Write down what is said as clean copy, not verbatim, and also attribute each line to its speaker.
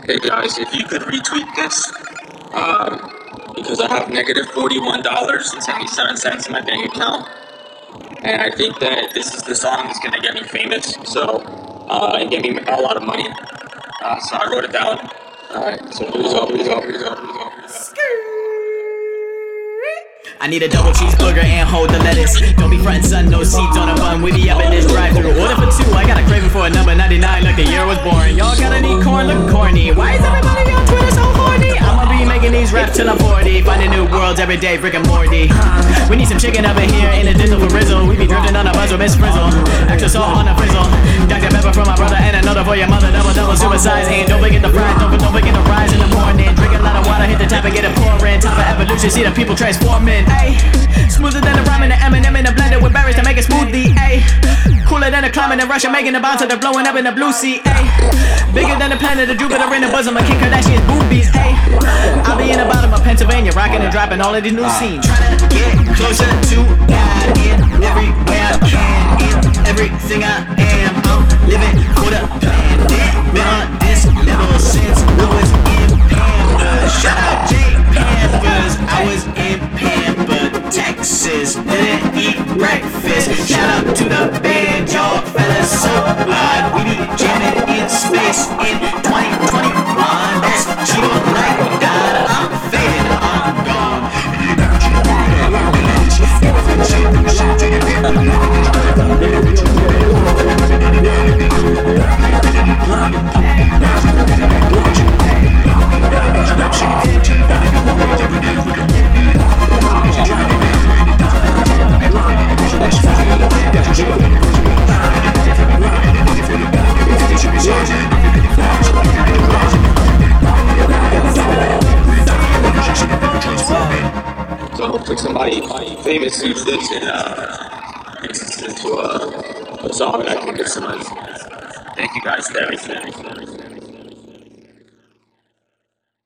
Speaker 1: Hey guys, if you could retweet this, because I have negative $41.77 in my bank account, and I think that this is the song that's gonna get me famous, so, and get me a lot of money. So I wrote it down. Alright, so here we go.
Speaker 2: I need a double cheeseburger and hold the lettuce. Don't be frontin', son, no seats on a bun. We be up in this drive-thru. Order for two, I got a craving for a number 99 like the year was born. Y'all gotta need corn, look corny. Why is everybody on Twitter so horny? I'ma be making these raps till I'm 40. Finding new worlds every day, Rick and Morty. We need some chicken over here in a dizzle for Rizzle. We be drifting on a buzz with Miss Frizzle. Extra salt on a frizzle. Dr. Pepper for my brother and another for your mother. Double suicide. And don't forget the fries, don't forget the rise in the morning. Drink a lot of water, hit the tap and get it pouring. Top of evolution, see the people transforming. Ayy, smoother than the rhyming, the M&M in the blender with berries to make a smoothie. Ayy, cooler than the climate in Russia, making the bounce of the blowing up in the blue sea. Ayy, bigger than the planet of Jupiter in the bosom of Kim Kardashian's boobies. Ayy, I'll be in the bottom of Pennsylvania, rocking and dropping all of these new scenes. Trying to get closer to God in everywhere I can, in everything I am. I'm living for the planet. Been on this level since I was in Pampa. Shout out J Panthers, I was in Pampa, Texas. Didn't eat breakfast. Shout out to the band, y'all fellas so odd. We be jamming in space in 2021. That's cheaper like God. I'm fading, I'm gone.
Speaker 1: So hopefully somebody famous sees this and makes this into a song and I can get some money. Thank you guys.